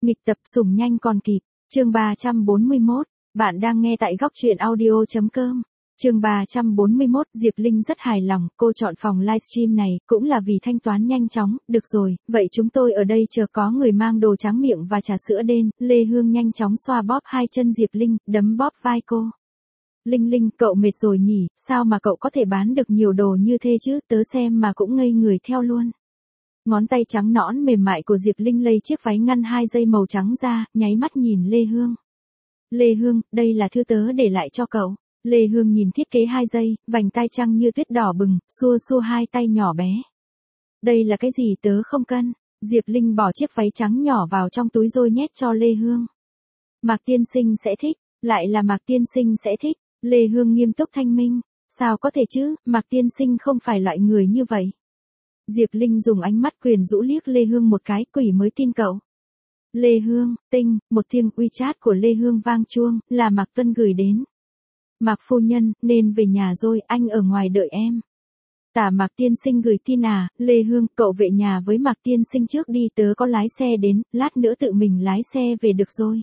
Nghịch tập sủng nhanh còn kịp. Chương 341. Bạn đang nghe tại góc truyện audio.com. Chương 341. Diệp Linh rất hài lòng, cô chọn phòng livestream này cũng là vì thanh toán nhanh chóng. Được rồi, vậy chúng tôi ở đây chờ có người mang đồ tráng miệng và trà sữa đến. Lê Hương nhanh chóng xoa bóp hai chân Diệp Linh, đấm bóp vai cô. Linh Linh, cậu mệt rồi nhỉ, sao mà cậu có thể bán được nhiều đồ như thế chứ, tớ xem mà cũng ngây người theo luôn. Ngón tay trắng nõn mềm mại của Diệp Linh lây chiếc váy ngăn 2 dây màu trắng ra, nháy mắt nhìn Lê Hương. Lê Hương, đây là thư tớ để lại cho cậu. Lê Hương nhìn thiết kế 2 dây, vành tai trăng như tuyết đỏ bừng, xua xua hai tay nhỏ bé. Đây là cái gì tớ không cân. Diệp Linh bỏ chiếc váy trắng nhỏ vào trong túi rồi nhét cho Lê Hương. Mạc tiên sinh sẽ thích, lại là Mạc tiên sinh sẽ thích. Lê Hương nghiêm túc thanh minh. Sao có thể chứ, Mạc tiên sinh không phải loại người như vậy. Diệp Linh dùng ánh mắt quyến rũ liếc Lê Hương một cái, quỷ mới tin cậu. Lê Hương, tinh, một tiếng WeChat của Lê Hương vang chuông, là Mạc Tuân gửi đến. Mạc phu nhân, nên về nhà rồi, anh ở ngoài đợi em. Tả Mạc tiên sinh gửi tin à, Lê Hương, cậu về nhà với Mạc tiên sinh trước đi, tớ có lái xe đến, lát nữa tự mình lái xe về được rồi.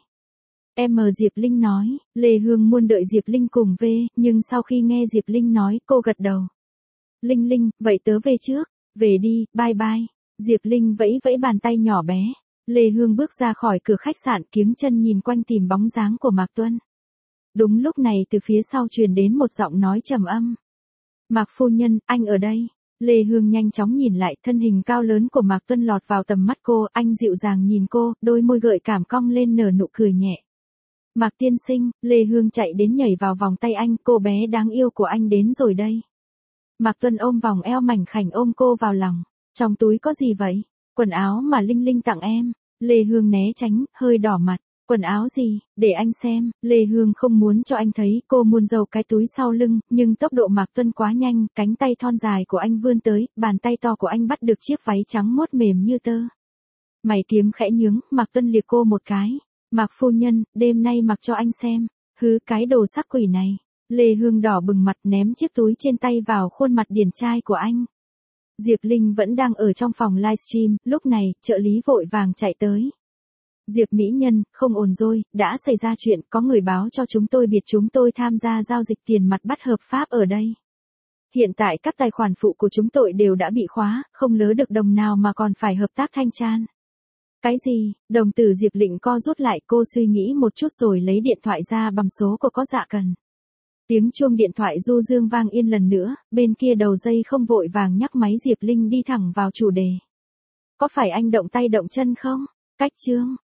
Diệp Linh nói, Lê Hương muốn đợi Diệp Linh cùng về, nhưng sau khi nghe Diệp Linh nói, cô gật đầu. Linh Linh, vậy tớ về trước. Về đi, bye bye. Diệp Linh vẫy vẫy bàn tay nhỏ bé. Lê Hương bước ra khỏi cửa khách sạn, kiếng chân nhìn quanh tìm bóng dáng của Mạc Tuân. Đúng lúc này từ phía sau truyền đến một giọng nói trầm âm. Mạc phu nhân, anh ở đây. Lê Hương nhanh chóng nhìn lại, thân hình cao lớn của Mạc Tuân lọt vào tầm mắt cô, anh dịu dàng nhìn cô, đôi môi gợi cảm cong lên nở nụ cười nhẹ. Mạc tiên sinh, Lê Hương chạy đến nhảy vào vòng tay anh, cô bé đáng yêu của anh đến rồi đây. Mạc Tuân ôm vòng eo mảnh khảnh ôm cô vào lòng. Trong túi có gì vậy? Quần áo mà Linh Linh tặng em. Lê Hương né tránh, hơi đỏ mặt. Quần áo gì? Để anh xem. Lê Hương không muốn cho anh thấy, cô muốn giấu cái túi sau lưng, nhưng tốc độ Mạc Tuân quá nhanh, cánh tay thon dài của anh vươn tới, bàn tay to của anh bắt được chiếc váy trắng mốt mềm như tơ. Mày kiếm khẽ nhướng, Mạc Tuân liếc cô một cái. Mạc phu nhân, đêm nay mặc cho anh xem. Hứ cái đồ sắc quỷ này. Lê Hương đỏ bừng mặt ném chiếc túi trên tay vào khuôn mặt điển trai của anh. Diệp Linh vẫn đang ở trong phòng livestream, lúc này, trợ lý vội vàng chạy tới. Diệp mỹ nhân, không ổn rồi, đã xảy ra chuyện, có người báo cho chúng tôi biết chúng tôi tham gia giao dịch tiền mặt bất hợp pháp ở đây. Hiện tại các tài khoản phụ của chúng tôi đều đã bị khóa, không lớ được đồng nào mà còn phải hợp tác thanh tra. Cái gì? Đồng tử Diệp Lĩnh co rút lại, cô suy nghĩ một chút rồi lấy điện thoại ra bấm số của có dạ cần. Tiếng chuông điện thoại du dương vang yên lần nữa, bên kia đầu dây không vội vàng nhắc máy Diệp Linh đi thẳng vào chủ đề. Có phải anh động tay động chân không? Cách chương.